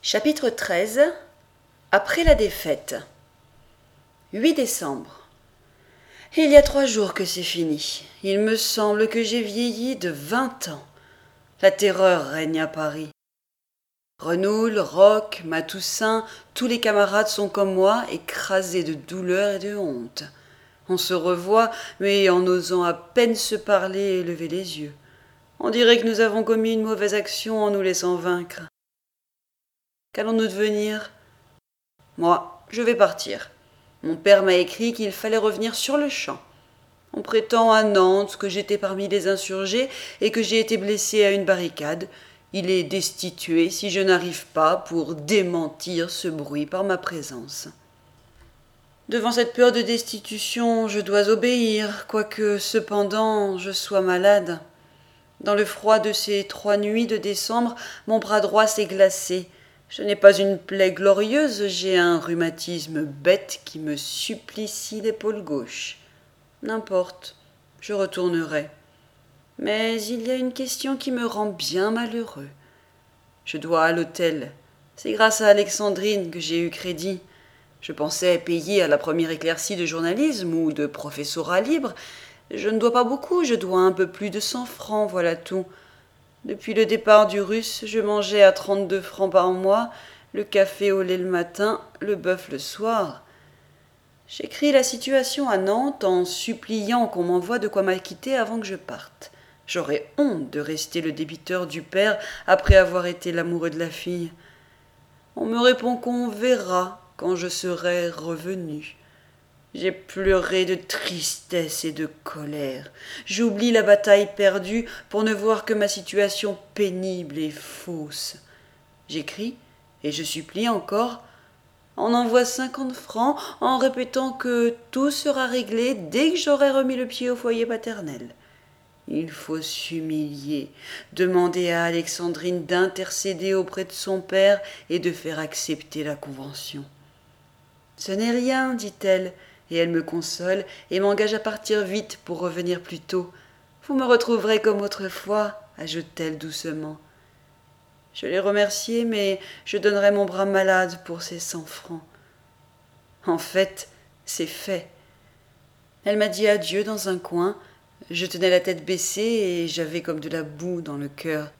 Chapitre 13. Après la défaite. 8 décembre. Il y a 3 jours que c'est fini. Il me semble que j'ai vieilli de 20 ans. La terreur règne à Paris. Renoul, Roch, Matoussin, tous les camarades sont comme moi, écrasés de douleur et de honte. On se revoit, mais en osant à peine se parler et lever les yeux. On dirait que nous avons commis une mauvaise action en nous laissant vaincre. Qu'allons-nous devenir ? Moi, je vais partir. Mon père m'a écrit qu'il fallait revenir sur le champ. On prétend à Nantes que j'étais parmi les insurgés et que j'ai été blessé à une barricade. Il est destitué si je n'arrive pas pour démentir ce bruit par ma présence. Devant cette peur de destitution, je dois obéir, quoique cependant je sois malade. Dans le froid de ces 3 nuits de décembre, mon bras droit s'est glacé. Je n'ai pas une plaie glorieuse, j'ai un rhumatisme bête qui me supplicie l'épaule gauche. N'importe, je retournerai. Mais il y a une question qui me rend bien malheureux. Je dois à l'hôtel. C'est grâce à Alexandrine que j'ai eu crédit. Je pensais payer à la première éclaircie de journalisme ou de professorat libre. Je ne dois pas beaucoup, je dois un peu plus de 100 francs, voilà tout. Depuis le départ du Russe, je mangeais à 32 francs par mois, le café au lait le matin, le bœuf le soir. J'écris la situation à Nantes en suppliant qu'on m'envoie de quoi m'acquitter avant que je parte. J'aurais honte de rester le débiteur du père après avoir été l'amoureux de la fille. On me répond qu'on verra quand je serai revenu. J'ai pleuré de tristesse et de colère. J'oublie la bataille perdue pour ne voir que ma situation pénible et fausse. J'écris, et je supplie encore. On envoie 50 francs en répétant que tout sera réglé dès que j'aurai remis le pied au foyer paternel. Il faut s'humilier, demander à Alexandrine d'intercéder auprès de son père et de faire accepter la convention. Ce n'est rien, dit-elle, et elle me console et m'engage à partir vite pour revenir plus tôt. Vous me retrouverez comme autrefois, ajoute-t-elle doucement. Je l'ai remerciée, mais je donnerai mon bras malade pour ces 100 francs. En fait, c'est fait. Elle m'a dit adieu dans un coin. Je tenais la tête baissée et j'avais comme de la boue dans le cœur.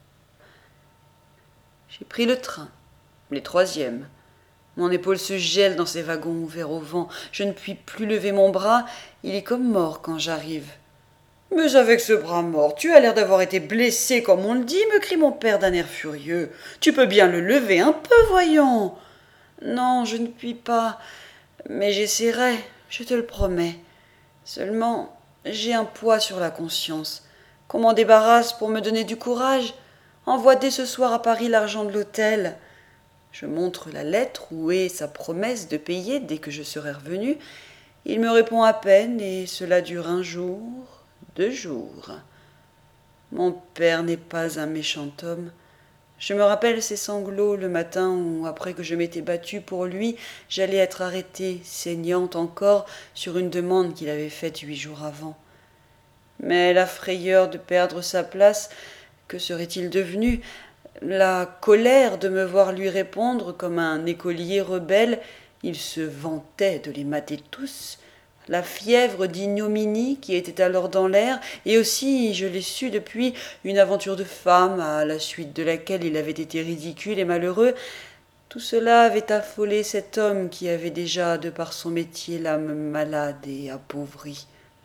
J'ai pris le train, les 3e. Mon épaule se gèle dans ces wagons ouverts au vent. Je ne puis plus lever mon bras. Il est comme mort quand j'arrive. « Mais avec ce bras mort, tu as l'air d'avoir été blessé comme on le dit, me crie mon père d'un air furieux. Tu peux bien le lever un peu, voyons. Non, je ne puis pas, mais j'essaierai, je te le promets. Seulement, j'ai un poids sur la conscience. Qu'on m'en débarrasse pour me donner du courage. Envoie dès ce soir à Paris l'argent de l'hôtel. Je montre la lettre où est sa promesse de payer dès que je serai revenu. Il me répond à peine, et cela dure 1 jour, 2 jours. Mon père n'est pas un méchant homme. Je me rappelle ses sanglots le matin où, après que je m'étais battue pour lui, j'allais être arrêtée, saignante encore, sur une demande qu'il avait faite 8 jours avant. Mais la frayeur de perdre sa place, que serait-il devenu ? La colère de me voir lui répondre comme un écolier rebelle, il se vantait de les mater tous, la fièvre d'ignominie qui était alors dans l'air, et aussi, je l'ai su depuis, une aventure de femme à la suite de laquelle il avait été ridicule et malheureux, tout cela avait affolé cet homme qui avait déjà, de par son métier, l'âme malade et appauvrie.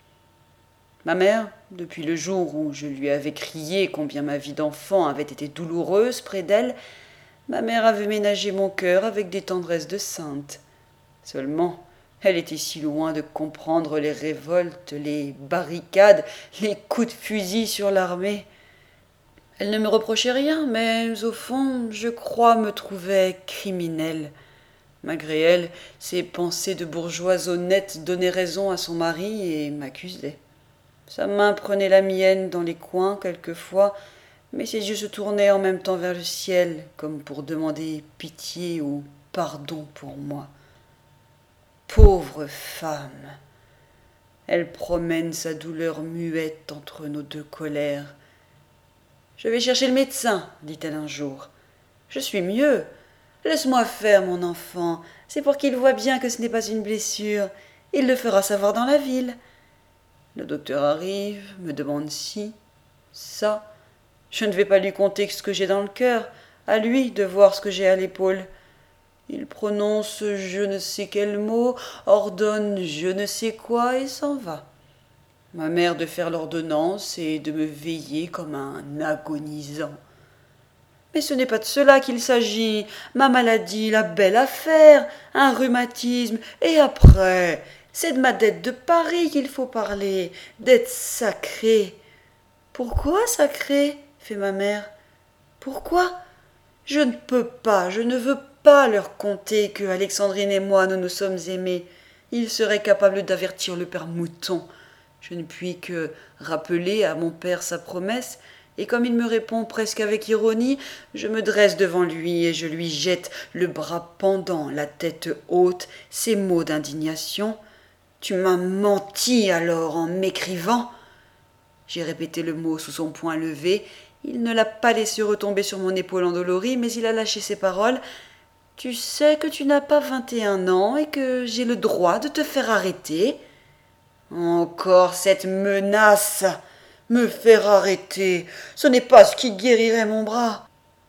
Ma mère, depuis le jour où je lui avais crié combien ma vie d'enfant avait été douloureuse près d'elle, ma mère avait ménagé mon cœur avec des tendresses de sainte. Seulement, elle était si loin de comprendre les révoltes, les barricades, les coups de fusil sur l'armée. Elle ne me reprochait rien, mais au fond, je crois me trouvait criminelle. Malgré elle, ses pensées de bourgeoise honnête donnaient raison à son mari et m'accusaient. Sa main prenait la mienne dans les coins quelquefois, mais ses yeux se tournaient en même temps vers le ciel, comme pour demander pitié ou pardon pour moi. Pauvre femme! Elle promène sa douleur muette entre nos 2 colères. « Je vais chercher le médecin, dit-elle un jour. Je suis mieux. Laisse-moi faire, mon enfant, c'est pour qu'il voie bien que ce n'est pas une blessure. Il le fera savoir dans la ville. Le docteur arrive, me demande ci, ça. Je ne vais pas lui conter ce que j'ai dans le cœur, à lui de voir ce que j'ai à l'épaule. Il prononce je ne sais quel mot, ordonne je ne sais quoi et s'en va. Ma mère de faire l'ordonnance et de me veiller comme un agonisant. Mais ce n'est pas de cela qu'il s'agit. Ma maladie, la belle affaire, un rhumatisme, et après, c'est de ma dette de Paris qu'il faut parler, dette sacrée. Pourquoi sacrée fait ma mère. Pourquoi? Je ne peux pas, je ne veux pas leur conter que Alexandrine et moi nous nous sommes aimés. Ils seraient capables d'avertir le père Mouton. Je ne puis que rappeler à mon père sa promesse, et comme il me répond presque avec ironie, je me dresse devant lui et je lui jette, le bras pendant, la tête haute, ces mots d'indignation. Tu m'as menti alors en m'écrivant. J'ai répété le mot sous son poing levé. Il ne l'a pas laissé retomber sur mon épaule endolorie, mais il a lâché ses paroles. Tu sais que tu n'as pas 21 ans et que j'ai le droit de te faire arrêter. Encore cette menace. Me faire arrêter, ce n'est pas ce qui guérirait mon bras.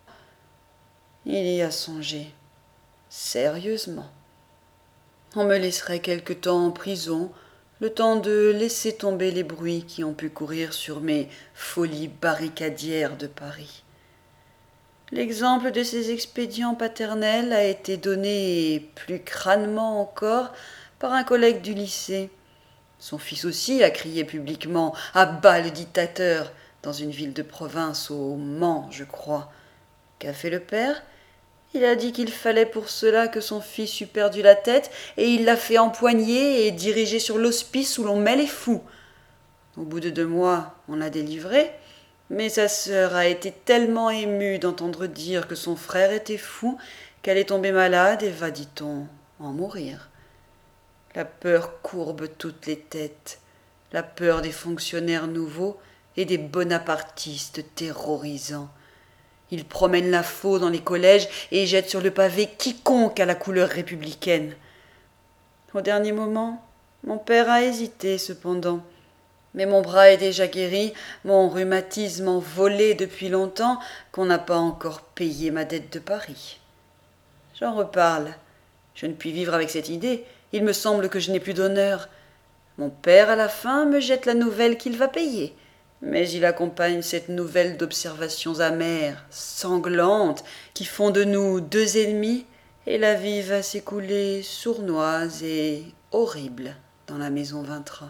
Il y a songé. Sérieusement. On me laisserait quelque temps en prison, le temps de laisser tomber les bruits qui ont pu courir sur mes folies barricadières de Paris. L'exemple de ces expédients paternels a été donné, et plus crânement encore, par un collègue du lycée. Son fils aussi a crié publiquement « À bas le dictateur !» dans une ville de province, au Mans, je crois. Qu'a fait le père? Il a dit qu'il fallait pour cela que son fils eût perdu la tête, et il l'a fait empoigner et diriger sur l'hospice où l'on met les fous. Au bout de 2 mois, on l'a délivré, mais sa sœur a été tellement émue d'entendre dire que son frère était fou qu'elle est tombée malade et va, dit-on, en mourir. La peur courbe toutes les têtes, la peur des fonctionnaires nouveaux et des bonapartistes terrorisants. Ils promènent la faux dans les collèges et jettent sur le pavé quiconque a la couleur républicaine. Au dernier moment, mon père a hésité cependant. Mais mon bras est déjà guéri, mon rhumatisme envolé depuis longtemps, qu'on n'a pas encore payé ma dette de Paris. J'en reparle. Je ne puis vivre avec cette idée. Il me semble que je n'ai plus d'honneur. Mon père, à la fin, me jette la nouvelle qu'il va payer. Mais il accompagne cette nouvelle d'observations amères, sanglantes, qui font de nous 2 ennemis, et la vie va s'écouler sournoise et horrible dans la maison Vintra.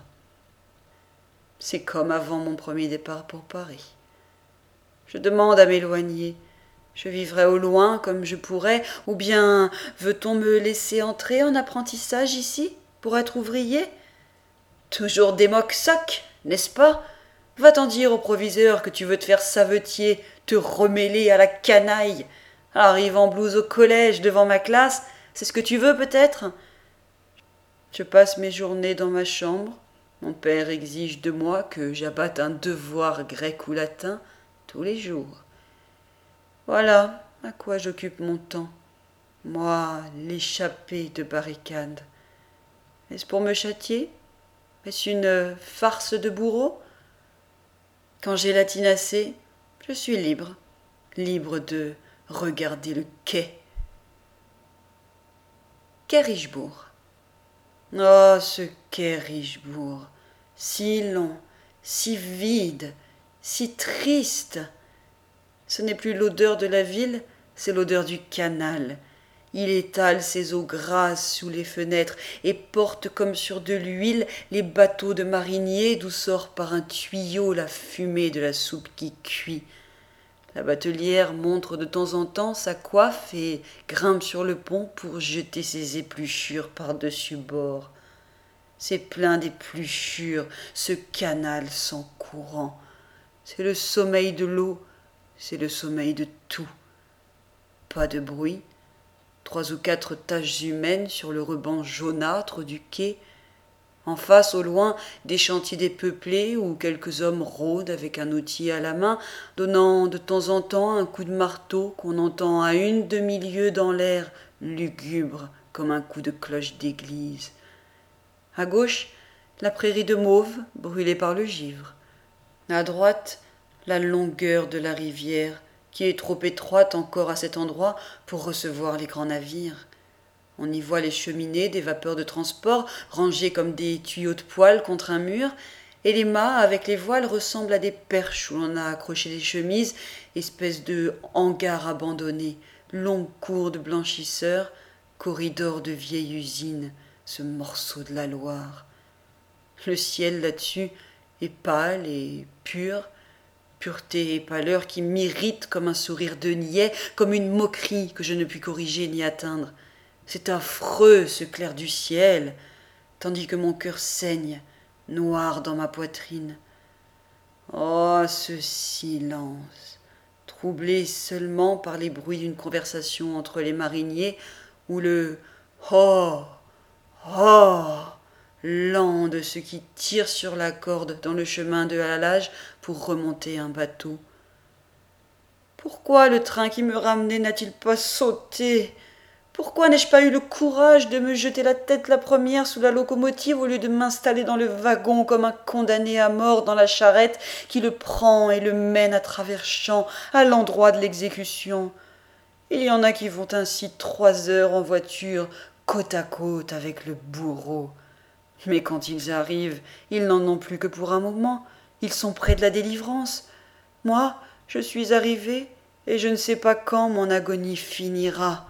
C'est comme avant mon premier départ pour Paris. Je demande à m'éloigner. Je vivrai au loin comme je pourrais, ou bien veut-on me laisser entrer en apprentissage ici, pour être ouvrier? Toujours des mocs-socs, n'est-ce pas? Va-t'en dire au proviseur que tu veux te faire savetier, te remêler à la canaille. Arrive en blouse au collège devant ma classe, c'est ce que tu veux peut-être? Je passe mes journées dans ma chambre. Mon père exige de moi que j'abatte un devoir grec ou latin tous les jours. Voilà à quoi j'occupe mon temps, moi, l'échappée de barricade. Est-ce pour me châtier? Est-ce une farce de bourreau? Quand j'ai latinassé, je suis libre, libre de regarder le quai. Quai Richebourg. Oh, ce quai Richebourg, si long, si vide, si triste. Ce n'est plus l'odeur de la ville, c'est l'odeur du canal. Il étale ses eaux grasses sous les fenêtres et porte comme sur de l'huile les bateaux de mariniers d'où sort par un tuyau la fumée de la soupe qui cuit. La batelière montre de temps en temps sa coiffe et grimpe sur le pont pour jeter ses épluchures par-dessus bord. C'est plein d'épluchures, ce canal sans courant. C'est le sommeil de l'eau, c'est le sommeil de tout. Pas de bruit, 3 ou 4 taches humaines sur le ruban jaunâtre du quai. En face, au loin, des chantiers dépeuplés où quelques hommes rôdent avec un outil à la main, donnant de temps en temps un coup de marteau qu'on entend à une demi-lieue dans l'air, lugubre comme un coup de cloche d'église. À gauche, la prairie de mauve brûlée par le givre. À droite, la longueur de la rivière, qui est trop étroite encore à cet endroit pour recevoir les grands navires. On y voit les cheminées des vapeurs de transport rangées comme des tuyaux de poêle contre un mur, et les mâts avec les voiles ressemblent à des perches où l'on a accroché les chemises, espèce de hangars abandonnés, longues cours de blanchisseurs, corridors de vieille usine, ce morceau de la Loire. Le ciel là-dessus est pâle et pur, pureté et pâleur qui m'irritent comme un sourire de niais, comme une moquerie que je ne puis corriger ni atteindre. C'est affreux, ce clair du ciel, tandis que mon cœur saigne, noir dans ma poitrine. Oh, ce silence, troublé seulement par les bruits d'une conversation entre les mariniers, ou le « oh, oh » lent de ceux qui tirent sur la corde dans le chemin de halage pour remonter un bateau. Pourquoi le train qui me ramenait n'a-t-il pas sauté ? Pourquoi n'ai-je pas eu le courage de me jeter la tête la première sous la locomotive au lieu de m'installer dans le wagon comme un condamné à mort dans la charrette qui le prend et le mène à travers champs à l'endroit de l'exécution ? Il y en a qui vont ainsi 3 heures en voiture, côte à côte avec le bourreau. Mais quand ils arrivent, ils n'en ont plus que pour un moment. Ils sont près de la délivrance. Moi, je suis arrivé et je ne sais pas quand mon agonie finira.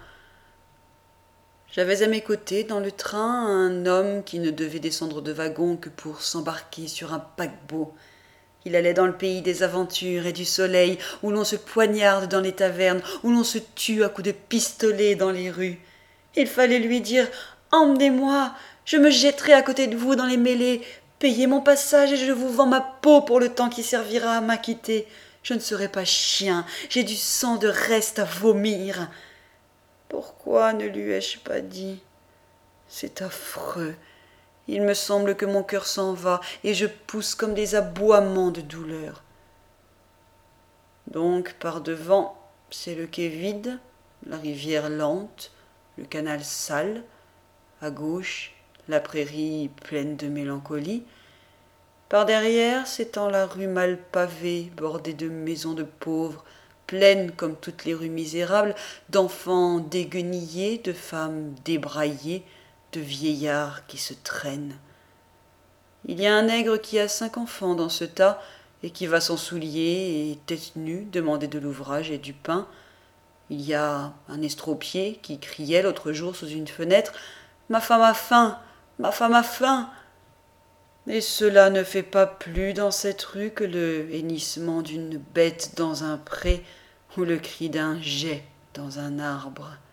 J'avais à mes côtés dans le train un homme qui ne devait descendre de wagon que pour s'embarquer sur un paquebot. Il allait dans le pays des aventures et du soleil, où l'on se poignarde dans les tavernes, où l'on se tue à coups de pistolet dans les rues. Il fallait lui dire « Emmenez-moi, je me jetterai à côté de vous dans les mêlées, payez mon passage et je vous vends ma peau pour le temps qui servira à m'acquitter. Je ne serai pas chien, j'ai du sang de reste à vomir. » Pourquoi ne lui ai-je pas dit ? C'est affreux. Il me semble que mon cœur s'en va et je pousse comme des aboiements de douleur. Donc, par devant, c'est le quai vide, la rivière lente, le canal sale. À gauche, la prairie pleine de mélancolie. Par derrière s'étend la rue mal pavée, bordée de maisons de pauvres, pleine comme toutes les rues misérables, d'enfants déguenillés, de femmes débraillées, de vieillards qui se traînent. Il y a un nègre qui a 5 enfants dans ce tas et qui va sans souliers et tête nue demander de l'ouvrage et du pain. Il y a un estropié qui criait l'autre jour sous une fenêtre « Ma femme a faim, ma femme a faim !» Et cela ne fait pas plus dans cette rue que le hennissement d'une bête dans un pré ou le cri d'un geai dans un arbre.